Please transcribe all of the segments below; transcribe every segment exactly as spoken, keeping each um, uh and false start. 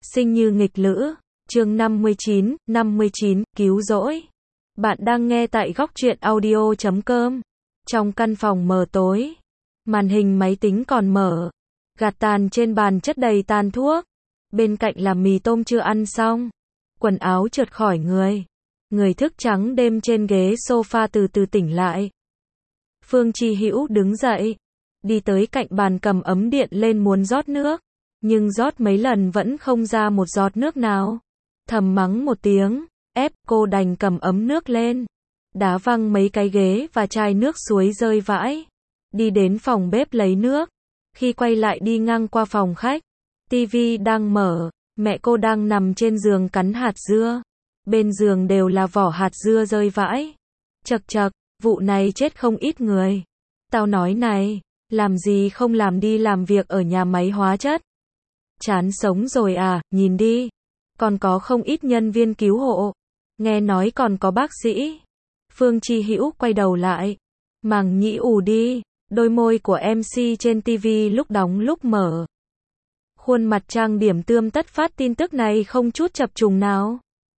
Sinh như nghịch lữ, chương năm mươi chín, năm mươi chín, cứu rỗi. Bạn đang nghe tại góc truyện audio chấm com. Trong căn phòng mờ tối, màn hình máy tính còn mở, gạt tàn trên bàn chất đầy tàn thuốc. Bên cạnh là mì tôm chưa ăn xong, quần áo trượt khỏi người. Người thức trắng đêm trên ghế sofa từ từ tỉnh lại. Phương Chi Hữu đứng dậy, đi tới cạnh bàn cầm ấm điện lên muốn rót nước, nhưng rót mấy lần vẫn không ra một giọt nước nào. Thầm mắng một tiếng, ép cô đành cầm ấm nước lên, đá văng mấy cái ghế và chai nước suối rơi vãi. Đi đến phòng bếp lấy nước, khi quay lại đi ngang qua phòng khách, tivi đang mở, mẹ cô đang nằm trên giường cắn hạt dưa. Bên giường đều là vỏ hạt dưa rơi vãi. Chậc chậc, vụ này chết không ít người. Tao nói này, làm gì không làm đi làm việc ở nhà máy hóa chất. Chán sống rồi à, nhìn đi. Còn có không ít nhân viên cứu hộ. Nghe nói còn có bác sĩ. Phương Chi Hữu quay đầu lại. Màng nhĩ ù đi, đôi môi của em xê trên tivi lúc đóng lúc mở. Khuôn mặt trang điểm tươm tất phát tin tức này không chút chập trùng nào.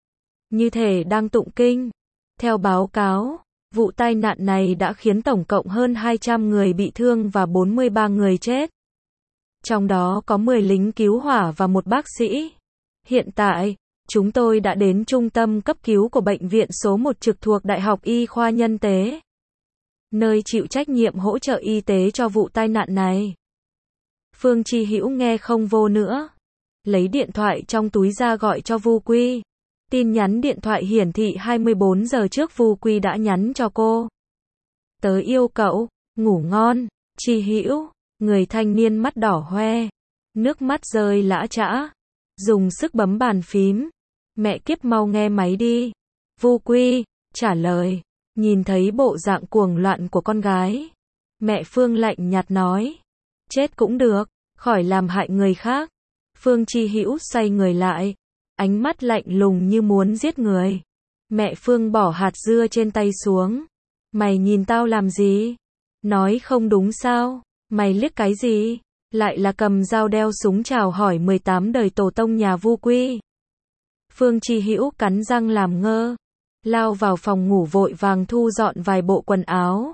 Như thể đang tụng kinh. Theo báo cáo, vụ tai nạn này đã khiến tổng cộng hơn hai trăm người bị thương và bốn mươi ba người chết. Trong đó có mười lính cứu hỏa và một bác sĩ. Hiện tại, chúng tôi đã đến trung tâm cấp cứu của bệnh viện số một trực thuộc Đại học Y khoa Nhân tế, nơi chịu trách nhiệm hỗ trợ y tế cho vụ tai nạn này. Phương Chi Hữu nghe không vô nữa. Lấy điện thoại trong túi ra gọi cho Vu Quy. Tin nhắn điện thoại hiển thị hai mươi bốn giờ trước Vu Quy đã nhắn cho cô. Tớ yêu cậu, ngủ ngon, Chi Hữu. Người thanh niên mắt đỏ hoe, nước mắt rơi lã chã, dùng sức bấm bàn phím. Mẹ kiếp mau nghe máy đi. Vu Quy trả lời, nhìn thấy bộ dạng cuồng loạn của con gái. Mẹ Phương lạnh nhạt nói, chết cũng được, khỏi làm hại người khác. Phương Chi Hữu xoay người lại, ánh mắt lạnh lùng như muốn giết người. Mẹ Phương bỏ hạt dưa trên tay xuống. Mày nhìn tao làm gì? Nói không đúng sao? Mày liếc cái gì? Lại là cầm dao đeo súng chào hỏi mười tám đời tổ tông nhà Vu Quy. Phương Chi Hữu cắn răng làm ngơ, lao vào phòng ngủ vội vàng thu dọn vài bộ quần áo.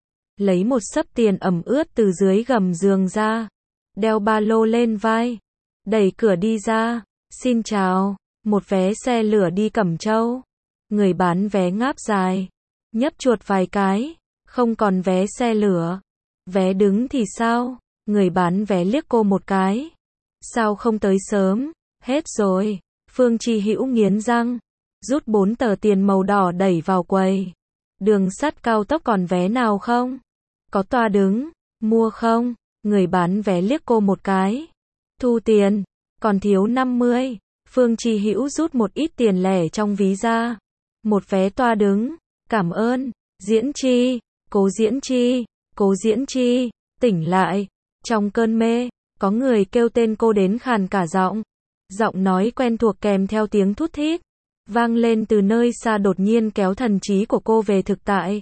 Lấy một xấp tiền ẩm ướt từ dưới gầm giường ra, đeo ba lô lên vai, đẩy cửa đi ra. Xin chào, một vé xe lửa đi Cẩm Châu. Người bán vé ngáp dài, nhấp chuột vài cái, không còn vé xe lửa. Vé đứng thì sao? Người bán vé liếc cô một cái. Sao không tới sớm? Hết rồi. Phương Chi Hữu nghiến răng, rút bốn tờ tiền màu đỏ đẩy vào quầy. Đường sắt cao tốc còn vé nào không? Có toa đứng, mua không? Người bán vé liếc cô một cái. Thu tiền, còn thiếu năm mươi. Phương Chi Hữu rút một ít tiền lẻ trong ví ra. Một vé toa đứng, cảm ơn. Diễn Chi, Cố Diễn Chi. Cố Diễn Chi, tỉnh lại. Trong cơn mê, có người kêu tên cô đến khàn cả giọng. Giọng nói quen thuộc kèm theo tiếng thút thít, vang lên từ nơi xa đột nhiên kéo thần trí của cô về thực tại.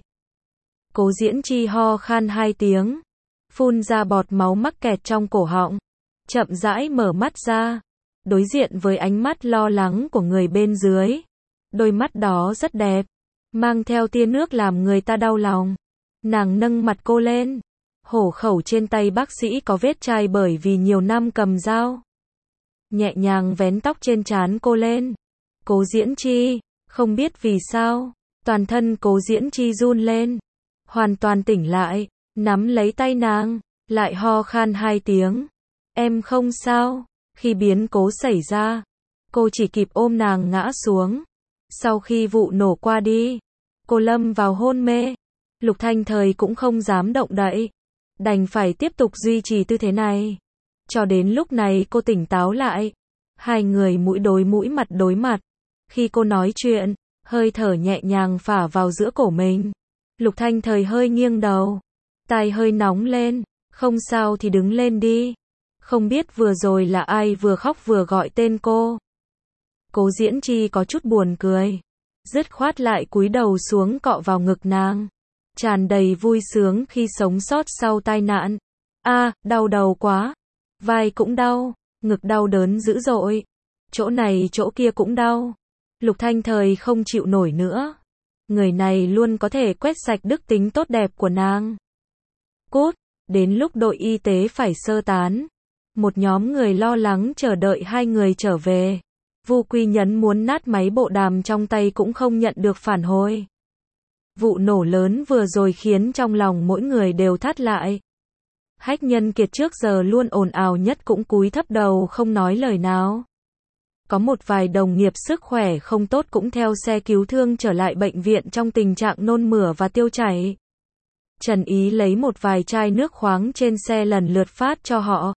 Cố Diễn Chi ho khan hai tiếng, phun ra bọt máu mắc kẹt trong cổ họng, chậm rãi mở mắt ra, đối diện với ánh mắt lo lắng của người bên dưới. Đôi mắt đó rất đẹp, mang theo tia nước làm người ta đau lòng. Nàng nâng mặt cô lên, hổ khẩu trên tay bác sĩ có vết chai bởi vì nhiều năm cầm dao. Nhẹ nhàng vén tóc trên trán cô lên. Cố Diễn Chi, không biết vì sao, toàn thân Cố Diễn Chi run lên, hoàn toàn tỉnh lại, nắm lấy tay nàng, lại ho khan hai tiếng. Em không sao. Khi biến cố xảy ra, cô chỉ kịp ôm nàng ngã xuống. Sau khi vụ nổ qua đi, cô lâm vào hôn mê. Lục Thanh Thời cũng không dám động đậy, đành phải tiếp tục duy trì tư thế này. Cho đến lúc này cô tỉnh táo lại, hai người mũi đối mũi mặt đối mặt. Khi cô nói chuyện, hơi thở nhẹ nhàng phả vào giữa cổ mình. Lục Thanh Thời hơi nghiêng đầu, tai hơi nóng lên. Không sao thì đứng lên đi. Không biết vừa rồi là ai vừa khóc vừa gọi tên cô. Cố Diễn Chi có chút buồn cười, dứt khoát lại cúi đầu xuống cọ vào ngực nàng, tràn đầy vui sướng khi sống sót sau tai nạn. A, à, đau đầu quá. Vai cũng đau, ngực đau đớn dữ dội. Chỗ này chỗ kia cũng đau. Lục Thanh Thời không chịu nổi nữa. Người này luôn có thể quét sạch đức tính tốt đẹp của nàng. Cút, đến lúc đội y tế phải sơ tán. Một nhóm người lo lắng chờ đợi hai người trở về. Vu Quy Nhấn muốn nát máy bộ đàm trong tay cũng không nhận được phản hồi. Vụ nổ lớn vừa rồi khiến trong lòng mỗi người đều thắt lại. Hách Nhân Kiệt trước giờ luôn ồn ào nhất cũng cúi thấp đầu không nói lời nào. Có một vài đồng nghiệp sức khỏe không tốt cũng theo xe cứu thương trở lại bệnh viện trong tình trạng nôn mửa và tiêu chảy. Trần Ý lấy một vài chai nước khoáng trên xe lần lượt phát cho họ.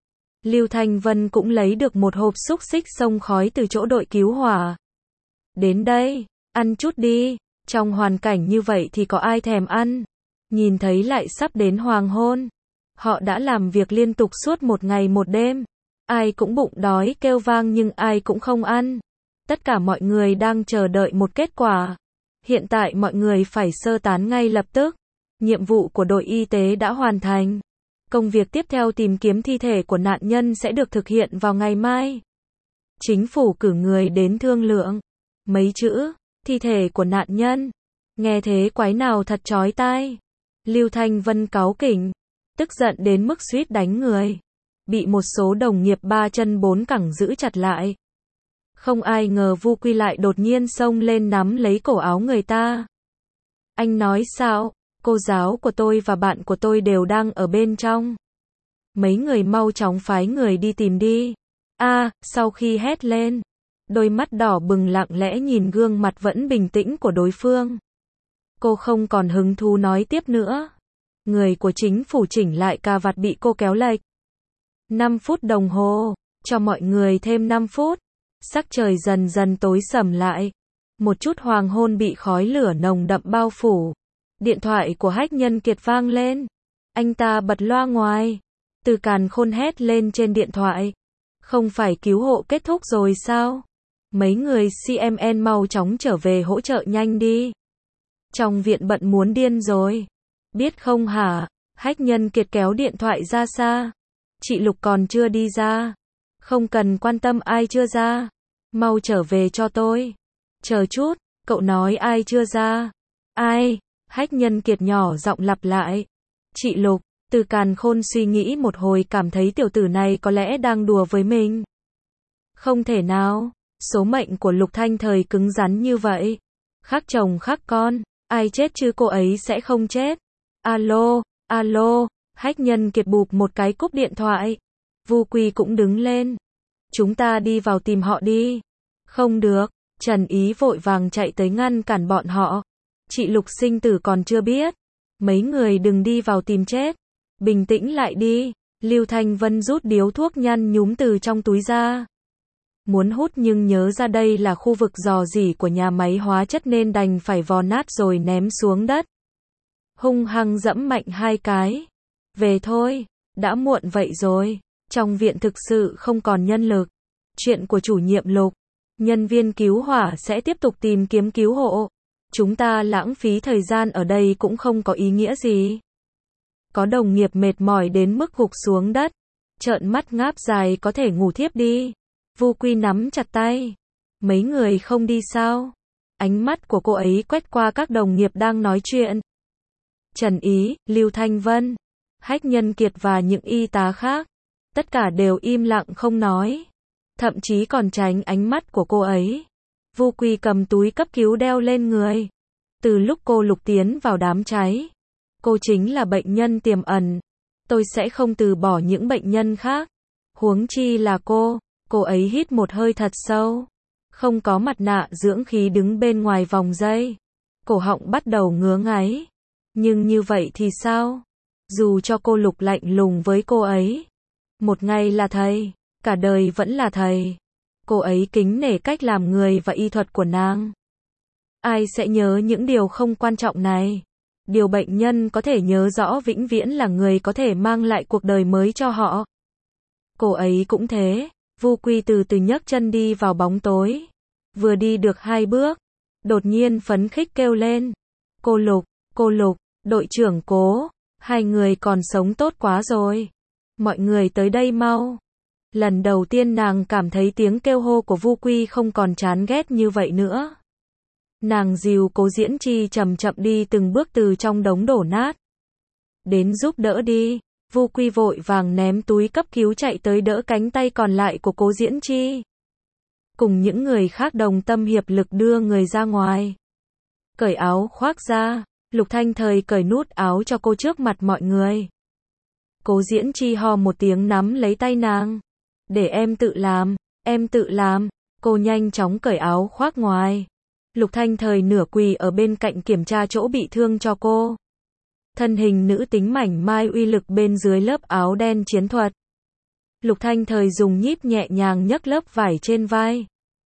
Lưu Thanh Vân cũng lấy được một hộp xúc xích xông khói từ chỗ đội cứu hỏa. Đến đây, ăn chút đi, trong hoàn cảnh như vậy thì có ai thèm ăn. Nhìn thấy lại sắp đến hoàng hôn. Họ đã làm việc liên tục suốt một ngày một đêm. Ai cũng bụng đói kêu vang nhưng ai cũng không ăn. Tất cả mọi người đang chờ đợi một kết quả. Hiện tại mọi người phải sơ tán ngay lập tức. Nhiệm vụ của đội y tế đã hoàn thành. Công việc tiếp theo tìm kiếm thi thể của nạn nhân sẽ được thực hiện vào ngày mai. Chính phủ cử người đến thương lượng. Mấy chữ, thi thể của nạn nhân. Nghe thế quái nào thật chói tai. Lưu Thanh Vân cáu kỉnh, tức giận đến mức suýt đánh người. Bị một số đồng nghiệp ba chân bốn cẳng giữ chặt lại. Không ai ngờ Vu Quy lại đột nhiên xông lên nắm lấy cổ áo người ta. Anh nói sao? Cô giáo của tôi và bạn của tôi đều đang ở bên trong. Mấy người mau chóng phái người đi tìm đi. A, à, sau khi hét lên, đôi mắt đỏ bừng lặng lẽ nhìn gương mặt vẫn bình tĩnh của đối phương. Cô không còn hứng thú nói tiếp nữa. Người của chính phủ chỉnh lại cà vạt bị cô kéo lệch. năm phút đồng hồ, cho mọi người thêm năm phút. Sắc trời dần dần tối sầm lại. Một chút hoàng hôn bị khói lửa nồng đậm bao phủ. Điện thoại của Hách Nhân Kiệt vang lên. Anh ta bật loa ngoài. Từ Càn Khôn hét lên trên điện thoại. Không phải cứu hộ kết thúc rồi sao? Mấy người xê em en mau chóng trở về hỗ trợ nhanh đi. Trong viện bận muốn điên rồi. Biết không hả? Hách Nhân Kiệt kéo điện thoại ra xa. Chị Lục còn chưa đi ra. Không cần quan tâm ai chưa ra. Mau trở về cho tôi. Chờ chút, cậu nói ai chưa ra? Ai? Hách Nhân Kiệt nhỏ giọng lặp lại. Chị Lục. Từ Càn Khôn suy nghĩ một hồi cảm thấy tiểu tử này có lẽ đang đùa với mình. Không thể nào. Số mệnh của Lục Thanh Thời cứng rắn như vậy. Khắc chồng khắc con. Ai chết chứ cô ấy sẽ không chết. Alo, alo. Hách Nhân Kiệt bụp một cái cúp điện thoại. Vu Quy cũng đứng lên. Chúng ta đi vào tìm họ đi. Không được. Trần Ý vội vàng chạy tới ngăn cản bọn họ. Chị Lục sinh tử còn chưa biết. Mấy người đừng đi vào tìm chết. Bình tĩnh lại đi. Lưu Thanh Vân rút điếu thuốc nhăn nhúm từ trong túi ra. Muốn hút nhưng nhớ ra đây là khu vực rò rỉ của nhà máy hóa chất nên đành phải vò nát rồi ném xuống đất. Hung hăng dẫm mạnh hai cái. Về thôi, đã muộn vậy rồi. Trong viện thực sự không còn nhân lực. Chuyện của chủ nhiệm Lục. Nhân viên cứu hỏa sẽ tiếp tục tìm kiếm cứu hộ. Chúng ta lãng phí thời gian ở đây cũng không có ý nghĩa gì. Có đồng nghiệp mệt mỏi đến mức gục xuống đất. Trợn mắt ngáp dài có thể ngủ thiếp đi. Vu Quy nắm chặt tay. Mấy người không đi sao? Ánh mắt của cô ấy quét qua các đồng nghiệp đang nói chuyện. Trần Ý, Lưu Thanh Vân, Hách Nhân Kiệt và những y tá khác. Tất cả đều im lặng không nói. Thậm chí còn tránh ánh mắt của cô ấy. Vu Quy cầm túi cấp cứu đeo lên người. Từ lúc cô Lục tiến vào đám cháy, cô chính là bệnh nhân tiềm ẩn. Tôi sẽ không từ bỏ những bệnh nhân khác. Huống chi là cô. Cô ấy hít một hơi thật sâu. Không có mặt nạ dưỡng khí đứng bên ngoài vòng dây. Cổ họng bắt đầu ngứa ngáy. Nhưng như vậy thì sao? Dù cho cô Lục lạnh lùng với cô ấy. Một ngày là thầy, cả đời vẫn là thầy. Cô ấy kính nể cách làm người và y thuật của nàng. Ai sẽ nhớ những điều không quan trọng này? Điều bệnh nhân có thể nhớ rõ vĩnh viễn là người có thể mang lại cuộc đời mới cho họ. Cô ấy cũng thế. Vu Quy từ từ nhấc chân đi vào bóng tối. Vừa đi được hai bước, đột nhiên phấn khích kêu lên. Cô Lục, cô Lục, đội trưởng Cố, hai người còn sống tốt quá rồi. Mọi người tới đây mau. Lần đầu tiên nàng cảm thấy tiếng kêu hô của Vu Quy không còn chán ghét như vậy nữa. Nàng dìu Cố Diễn Chi chậm chậm đi từng bước từ trong đống đổ nát. Đến giúp đỡ đi. Vu Quy vội vàng ném túi cấp cứu chạy tới đỡ cánh tay còn lại của Cố Diễn Chi. Cùng những người khác đồng tâm hiệp lực đưa người ra ngoài. Cởi áo khoác ra, Lục Thanh Thời cởi nút áo cho cô trước mặt mọi người. Cố Diễn Chi ho một tiếng nắm lấy tay nàng. Để em tự làm, em tự làm. Cô nhanh chóng cởi áo khoác ngoài. Lục Thanh Thời nửa quỳ ở bên cạnh kiểm tra chỗ bị thương cho cô. Thân hình nữ tính mảnh mai uy lực bên dưới lớp áo đen chiến thuật. Lục Thanh Thời dùng nhíp nhẹ nhàng nhấc lớp vải trên vai.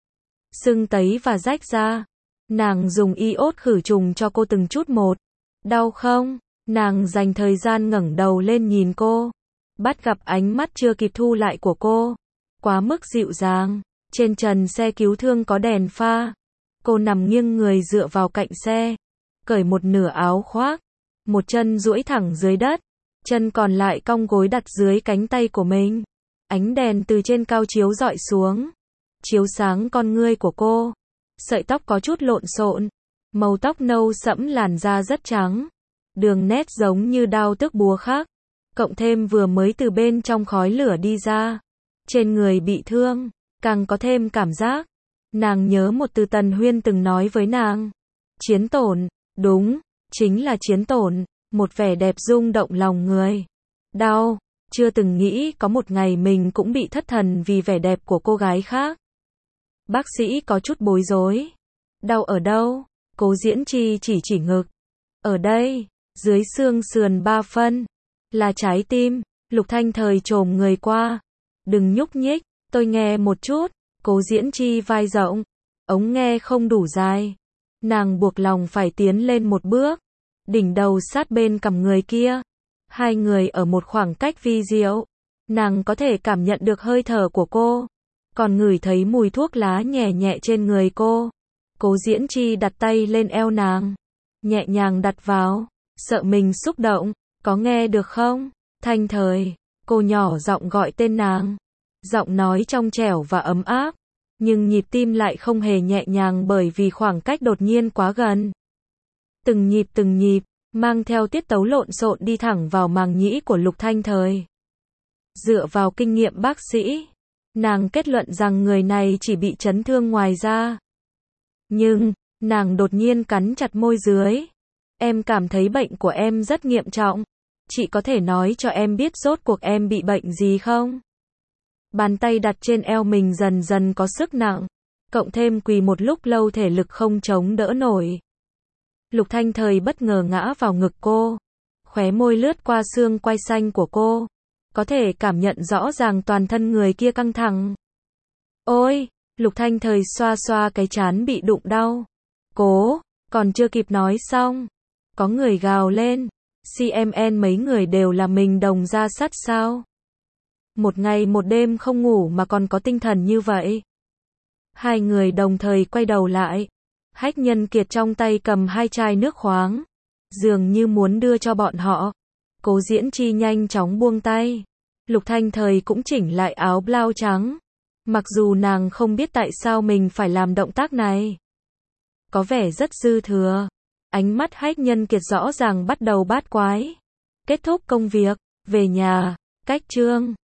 Sưng tấy và rách ra. Nàng dùng iốt khử trùng cho cô từng chút một. Đau không? Nàng dành thời gian ngẩng đầu lên nhìn cô. Bắt gặp ánh mắt chưa kịp thu lại của cô. Quá mức dịu dàng. Trên trần xe cứu thương có đèn pha. Cô nằm nghiêng người dựa vào cạnh xe. Cởi một nửa áo khoác. Một chân duỗi thẳng dưới đất. Chân còn lại cong gối đặt dưới cánh tay của mình. Ánh đèn từ trên cao chiếu rọi xuống. Chiếu sáng con ngươi của cô. Sợi tóc có chút lộn xộn. Màu tóc nâu sẫm, làn da rất trắng. Đường nét giống như đao tước búa khắc. Cộng thêm vừa mới từ bên trong khói lửa đi ra. Trên người bị thương. Càng có thêm cảm giác. Nàng nhớ một từ Tần Huyên từng nói với nàng. Chiến tổn. Đúng, chính là chiến tổn. Một vẻ đẹp rung động lòng người. Đau. Chưa từng nghĩ có một ngày mình cũng bị thất thần vì vẻ đẹp của cô gái khác. Bác sĩ có chút bối rối. Đau ở đâu? Cố Diễn Chi chỉ chỉ ngực. Ở đây, dưới xương sườn ba phân. Là trái tim. Lục Thanh Thời chồm người qua. Đừng nhúc nhích, tôi nghe một chút. Cố Diễn Chi vai rộng. Ống nghe không đủ dài. Nàng buộc lòng phải tiến lên một bước. Đỉnh đầu sát bên cằm người kia. Hai người ở một khoảng cách vi diệu. Nàng có thể cảm nhận được hơi thở của cô. Còn ngửi thấy mùi thuốc lá nhẹ nhẹ trên người cô. Cố Diễn Chi đặt tay lên eo nàng. Nhẹ nhàng đặt vào. Sợ mình xúc động. Có nghe được không? Thanh Thời. Cô nhỏ giọng gọi tên nàng. Giọng nói trong trẻo và ấm áp. Nhưng nhịp tim lại không hề nhẹ nhàng bởi vì khoảng cách đột nhiên quá gần. Từng nhịp từng nhịp. Mang theo tiết tấu lộn xộn đi thẳng vào màng nhĩ của Lục Thanh Thời. Dựa vào kinh nghiệm bác sĩ. Nàng kết luận rằng người này chỉ bị chấn thương ngoài da. Nhưng, nàng đột nhiên cắn chặt môi dưới. Em cảm thấy bệnh của em rất nghiêm trọng. Chị có thể nói cho em biết rốt cuộc em bị bệnh gì không? Bàn tay đặt trên eo mình dần dần có sức nặng. Cộng thêm quỳ một lúc lâu thể lực không chống đỡ nổi. Lục Thanh Thời bất ngờ ngã vào ngực cô. Khóe môi lướt qua xương quai xanh của cô. Có thể cảm nhận rõ ràng toàn thân người kia căng thẳng. Ôi! Lục Thanh Thời xoa xoa cái trán bị đụng đau. Cố! Còn chưa kịp nói xong. Có người gào lên. xê em en mấy người đều là mình đồng ra sắt sao? Một ngày một đêm không ngủ mà còn có tinh thần như vậy. Hai người đồng thời quay đầu lại. Hách Nhân Kiệt trong tay cầm hai chai nước khoáng. Dường như muốn đưa cho bọn họ. Cố Diễn Chi nhanh chóng buông tay. Lục Thanh Thời cũng chỉnh lại áo blau trắng. Mặc dù nàng không biết tại sao mình phải làm động tác này. Có vẻ rất dư thừa. Ánh mắt Hách Nhân Kiệt rõ ràng bắt đầu bát quái. Kết thúc công việc. Về nhà. Cách chương.